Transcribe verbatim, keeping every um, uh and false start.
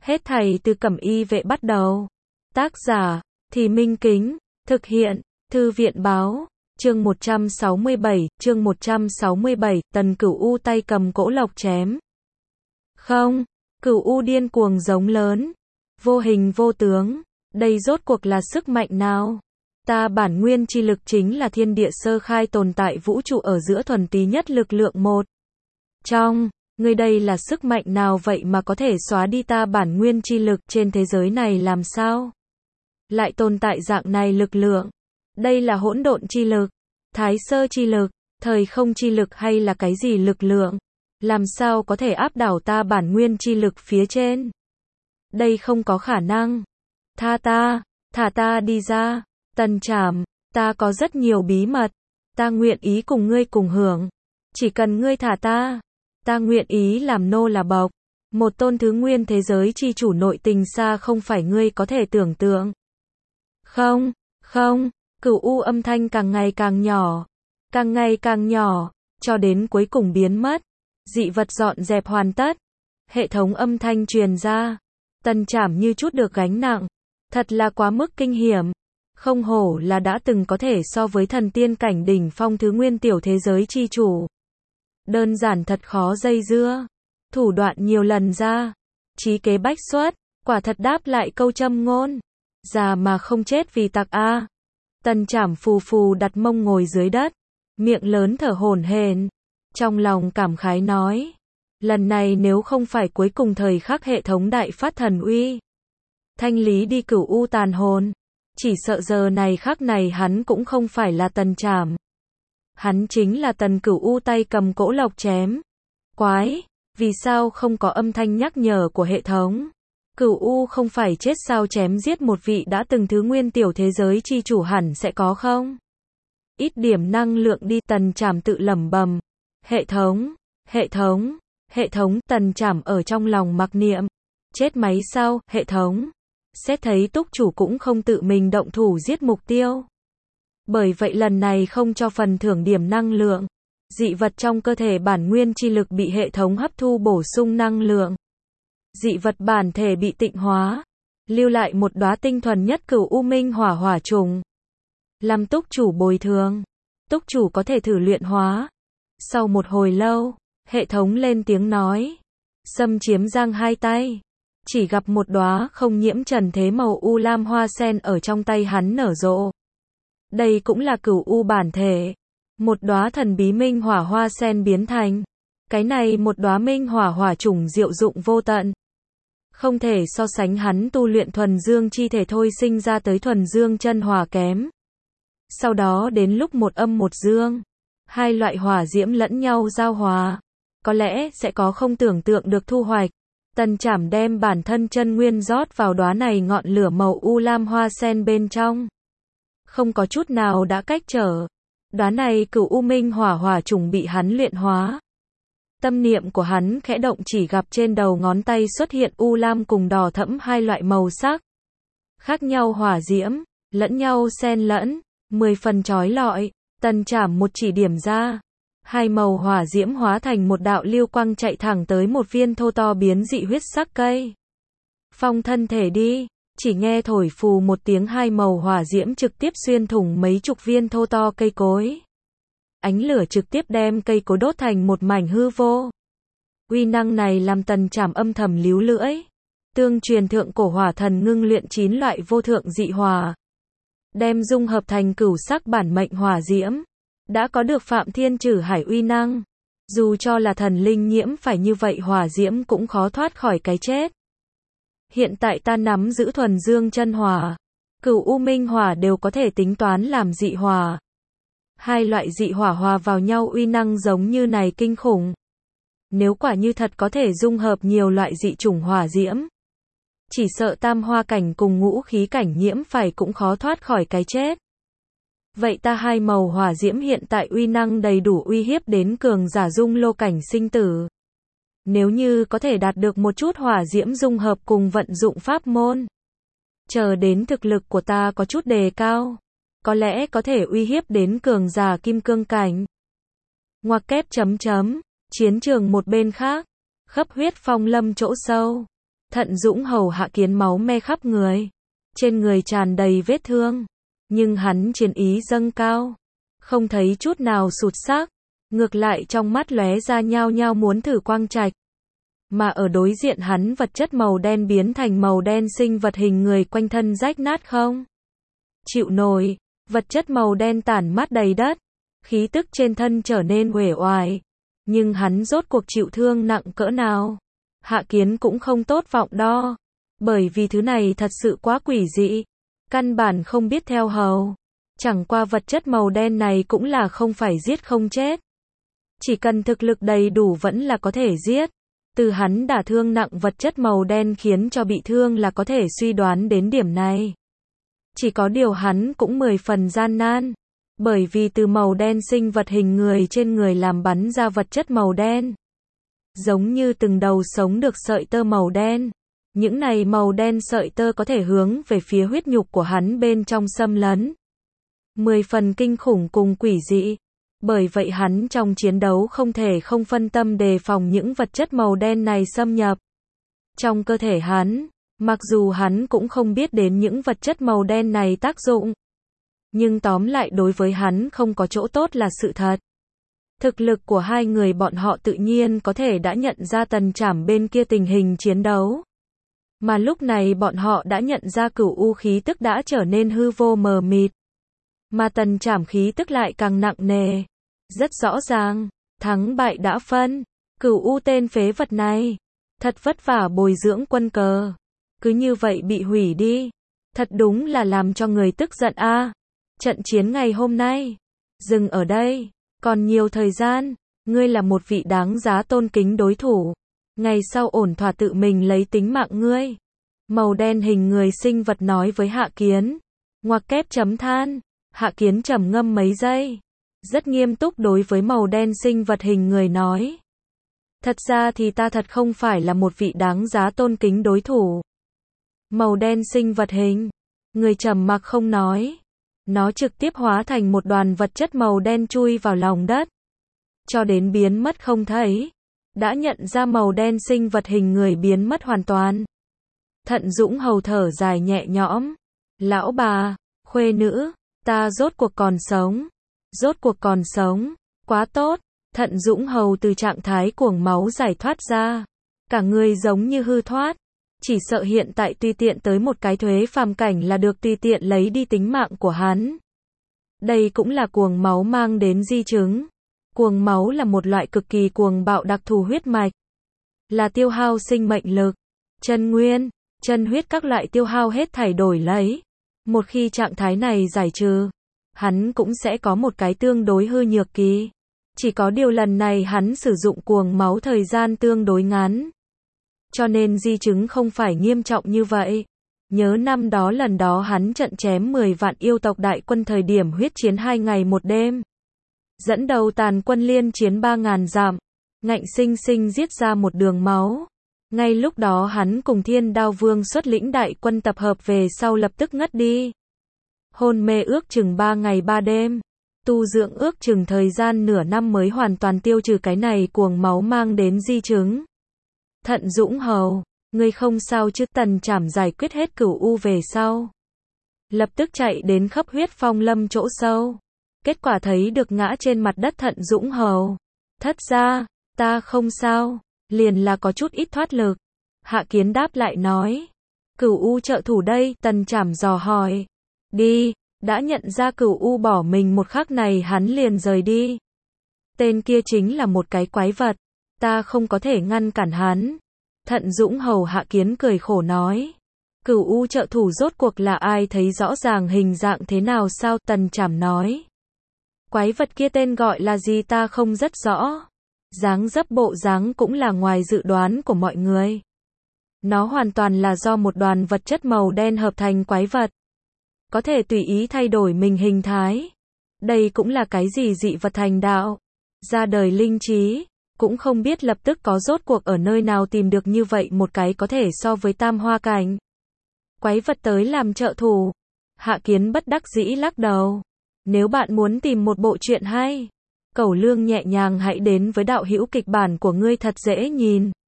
Hết thảy từ Cẩm Y Vệ bắt đầu. Tác giả, Thì Minh Kính, thực hiện, Thư viện báo, chương một trăm sáu mươi bảy, chương một trăm sáu mươi bảy, Tần Cửu U tay cầm cỗ lộc chém. Không, Cửu U điên cuồng giống lớn, vô hình vô tướng, đây rốt cuộc là sức mạnh nào? Ta bản nguyên chi lực chính là thiên địa sơ khai tồn tại vũ trụ ở giữa thuần túy nhất lực lượng một. Trong, ngươi đây là sức mạnh nào vậy mà có thể xóa đi ta bản nguyên chi lực trên thế giới này làm sao? Lại tồn tại dạng này lực lượng. Đây là hỗn độn chi lực, thái sơ chi lực, thời không chi lực hay là cái gì lực lượng? Làm sao có thể áp đảo ta bản nguyên chi lực phía trên? Đây không có khả năng. Tha ta, thả ta đi ra. Tần Trảm, ta có rất nhiều bí mật. Ta nguyện ý cùng ngươi cùng hưởng. Chỉ cần ngươi thả ta. Ta nguyện ý làm nô là bộc. Một tôn thứ nguyên thế giới chi chủ nội tình xa không phải ngươi có thể tưởng tượng. Không, không, Cửu U âm thanh càng ngày càng nhỏ. Càng ngày càng nhỏ, cho đến cuối cùng biến mất. Dị vật dọn dẹp hoàn tất. Hệ thống âm thanh truyền ra. Tần Trảm như chút được gánh nặng. Thật là quá mức kinh hiểm. Không hổ là đã từng có thể so với thần tiên cảnh đỉnh phong thứ nguyên tiểu thế giới chi chủ. Đơn giản thật khó dây dưa. Thủ đoạn nhiều lần ra. Chí kế bách xuất. Quả thật đáp lại câu châm ngôn. Già mà không chết vì tặc a. Tần Trảm phù phù đặt mông ngồi dưới đất. Miệng lớn thở hổn hển. Trong lòng cảm khái nói. Lần này nếu không phải cuối cùng thời khắc hệ thống đại phát thần uy. Thanh lý đi Cửu U tàn hồn. Chỉ sợ giờ này khắc này hắn cũng không phải là Tần Trảm. Hắn chính là Tần Cửu U tay cầm cỗ lộc chém. Quái, vì sao không có âm thanh nhắc nhở của hệ thống? Cửu U không phải chết sao chém giết một vị đã từng thứ nguyên tiểu thế giới chi chủ hẳn sẽ có không? Ít điểm năng lượng đi, Tần Trảm tự lẩm bẩm. Hệ thống, hệ thống, hệ thống, Tần Trảm ở trong lòng mặc niệm. Chết máy sao, hệ thống. Xét thấy túc chủ cũng không tự mình động thủ giết mục tiêu. Bởi vậy lần này không cho phần thưởng điểm năng lượng. Dị vật trong cơ thể bản nguyên chi lực bị hệ thống hấp thu bổ sung năng lượng. Dị vật bản thể bị tịnh hóa. Lưu lại một đóa tinh thuần nhất Cửu U minh hỏa hỏa trùng. Làm túc chủ bồi thường. Túc chủ có thể thử luyện hóa. Sau một hồi lâu, hệ thống lên tiếng nói. Xâm chiếm giang hai tay. Chỉ gặp một đóa không nhiễm trần thế màu u lam hoa sen ở trong tay hắn nở rộ. Đây cũng là Cửu U bản thể. Một đóa thần bí minh hỏa hoa sen biến thành. Cái này một đóa minh hỏa hỏa chủng diệu dụng vô tận. Không thể so sánh hắn tu luyện thuần dương chi thể thôi sinh ra tới thuần dương chân hỏa kém. Sau đó đến lúc một âm một dương. Hai loại hỏa diễm lẫn nhau giao hòa. Có lẽ sẽ có không tưởng tượng được thu hoạch. Tần Trảm đem bản thân chân nguyên rót vào đóa này ngọn lửa màu u lam hoa sen bên trong. Không có chút nào đã cách trở. Đóa này Cửu U minh hỏa hỏa trùng bị hắn luyện hóa. Tâm niệm của hắn khẽ động chỉ gặp trên đầu ngón tay xuất hiện u lam cùng đỏ thẫm hai loại màu sắc. Khác nhau hỏa diễm, lẫn nhau xen lẫn, mười phần chói lọi. Tần Trảm một chỉ điểm ra. Hai màu hỏa diễm hóa thành một đạo lưu quang chạy thẳng tới một viên thô to biến dị huyết sắc cây. Phong thân thể đi, chỉ nghe thổi phù một tiếng hai màu hỏa diễm trực tiếp xuyên thủng mấy chục viên thô to cây cối. Ánh lửa trực tiếp đem cây cối đốt thành một mảnh hư vô. Uy năng này làm Tần Trảm âm thầm líu lưỡi. Tương truyền thượng cổ hỏa thần ngưng luyện chín loại vô thượng dị hỏa. Đem dung hợp thành cửu sắc bản mệnh hỏa diễm. Đã có được Phạm Thiên Trử Hải uy năng. Dù cho là thần linh nhiễm phải như vậy hỏa diễm cũng khó thoát khỏi cái chết. Hiện tại ta nắm giữ thuần dương chân hỏa. Cửu U minh hỏa đều có thể tính toán làm dị hỏa. Hai loại dị hỏa hòa vào nhau uy năng giống như này kinh khủng. Nếu quả như thật có thể dung hợp nhiều loại dị chủng hỏa diễm. Chỉ sợ tam hoa cảnh cùng ngũ khí cảnh nhiễm phải cũng khó thoát khỏi cái chết. Vậy ta hai màu hỏa diễm hiện tại uy năng đầy đủ uy hiếp đến cường giả dung lô cảnh sinh tử. Nếu như có thể đạt được một chút hỏa diễm dung hợp cùng vận dụng pháp môn. Chờ đến thực lực của ta có chút đề cao. Có lẽ có thể uy hiếp đến cường giả kim cương cảnh. Ngoặc kép chấm chấm. Chiến trường một bên khác. Khắp huyết phong lâm chỗ sâu. Thận Dũng Hầu Hạ Kiến máu me khắp người, trên người tràn đầy vết thương, nhưng hắn chiến ý dâng cao, không thấy chút nào sụt xác, ngược lại trong mắt lóe ra nhao nhao muốn thử quang trạch. Mà ở đối diện hắn vật chất màu đen biến thành màu đen sinh vật hình người quanh thân rách nát không chịu nổi, vật chất màu đen tản mát đầy đất, khí tức trên thân trở nên uể oải, nhưng hắn rốt cuộc chịu thương nặng cỡ nào. Hạ Kiến cũng không tốt vọng đo, bởi vì thứ này thật sự quá quỷ dị, căn bản không biết theo hầu. Chẳng qua vật chất màu đen này cũng là không phải giết không chết, chỉ cần thực lực đầy đủ vẫn là có thể giết. Từ hắn đả thương nặng vật chất màu đen khiến cho bị thương là có thể suy đoán đến điểm này. Chỉ có điều hắn cũng mười phần gian nan, bởi vì từ màu đen sinh vật hình người trên người làm bắn ra vật chất màu đen, giống như từng đầu sống được sợi tơ màu đen. Những này màu đen sợi tơ có thể hướng về phía huyết nhục của hắn bên trong xâm lấn. Mười phần kinh khủng cùng quỷ dị. Bởi vậy hắn trong chiến đấu không thể không phân tâm đề phòng những vật chất màu đen này xâm nhập trong cơ thể hắn. Mặc dù hắn cũng không biết đến những vật chất màu đen này tác dụng, nhưng tóm lại đối với hắn không có chỗ tốt là sự thật. Thực lực của hai người bọn họ tự nhiên có thể đã nhận ra Tần Trảm bên kia tình hình chiến đấu. Mà lúc này bọn họ đã nhận ra Cửu U khí tức đã trở nên hư vô mờ mịt. Mà Tần Trảm khí tức lại càng nặng nề. Rất rõ ràng, thắng bại đã phân. Cửu U tên phế vật này, thật vất vả bồi dưỡng quân cờ, cứ như vậy bị hủy đi. Thật đúng là làm cho người tức giận a. À. Trận chiến ngày hôm nay, dừng ở đây, còn nhiều thời gian, ngươi là một vị đáng giá tôn kính đối thủ. Ngày sau ổn thỏa tự mình lấy tính mạng ngươi. Màu đen hình người sinh vật nói với Hạ Kiến. Ngoặc kép chấm than. Hạ Kiến trầm ngâm mấy giây, rất nghiêm túc đối với màu đen sinh vật hình người nói. Thật ra thì ta thật không phải là một vị đáng giá tôn kính đối thủ. Màu đen sinh vật hình người trầm mặc không nói. Nó trực tiếp hóa thành một đoàn vật chất màu đen chui vào lòng đất, cho đến biến mất không thấy. Đã nhận ra màu đen sinh vật hình người biến mất hoàn toàn. Thận Dũng Hầu thở dài nhẹ nhõm. Lão bà, khuê nữ, ta rốt cuộc còn sống. Rốt cuộc còn sống, quá tốt. Thận Dũng Hầu từ trạng thái cuồng máu giải thoát ra. Cả người giống như hư thoát. Chỉ sợ hiện tại tùy tiện tới một cái thuế phàm cảnh là được tùy tiện lấy đi tính mạng của hắn. Đây cũng là cuồng máu mang đến di chứng. Cuồng máu là một loại cực kỳ cuồng bạo đặc thù huyết mạch, là tiêu hao sinh mệnh lực, chân nguyên, chân huyết các loại tiêu hao hết thảy đổi lấy. Một khi trạng thái này giải trừ, hắn cũng sẽ có một cái tương đối hư nhược kỳ. Chỉ có điều lần này hắn sử dụng cuồng máu thời gian tương đối ngắn, cho nên di chứng không phải nghiêm trọng như vậy. Nhớ năm đó lần đó hắn trận chém mười vạn yêu tộc đại quân thời điểm huyết chiến hai ngày một đêm. Dẫn đầu tàn quân liên chiến ba ngàn dặm, ngạnh sinh sinh giết ra một đường máu. Ngay lúc đó hắn cùng Thiên Đao Vương xuất lĩnh đại quân tập hợp về sau lập tức ngất đi. Hôn mê ước chừng ba ngày ba đêm. Tu dưỡng ước chừng thời gian nửa năm mới hoàn toàn tiêu trừ cái này cuồng máu mang đến di chứng. Thận Dũng Hầu, ngươi không sao chứ? Tần Trảm giải quyết hết Cửu U về sau, lập tức chạy đến Khắp Huyết Phong Lâm chỗ sâu. Kết quả thấy được ngã trên mặt đất Thận Dũng Hầu. Thất ra, ta không sao, liền là có chút ít thoát lực. Hạ Kiến đáp lại nói. Cửu U trợ thủ đây, Tần Trảm dò hỏi. Đi, đã nhận ra Cửu U bỏ mình một khắc này hắn liền rời đi. Tên kia chính là một cái quái vật, ta không có thể ngăn cản hắn. Thận Dũng Hầu Hạ Kiến cười khổ nói. Cửu U trợ thủ rốt cuộc là ai, thấy rõ ràng hình dạng thế nào sao? Tần Trảm nói. Quái vật kia tên gọi là gì ta không rất rõ. Dáng dấp bộ dáng cũng là ngoài dự đoán của mọi người. Nó hoàn toàn là do một đoàn vật chất màu đen hợp thành quái vật. Có thể tùy ý thay đổi mình hình thái. Đây cũng là cái gì dị vật thành đạo. Ra đời linh trí. Cũng không biết lập tức có rốt cuộc ở nơi nào tìm được như vậy một cái có thể so với tam hoa cảnh quái vật tới làm trợ thủ. Hạ Kiến bất đắc dĩ lắc đầu. Nếu bạn muốn tìm một bộ truyện hay, Cẩu Lương nhẹ nhàng hãy đến với đạo hữu kịch bản của ngươi thật dễ nhìn.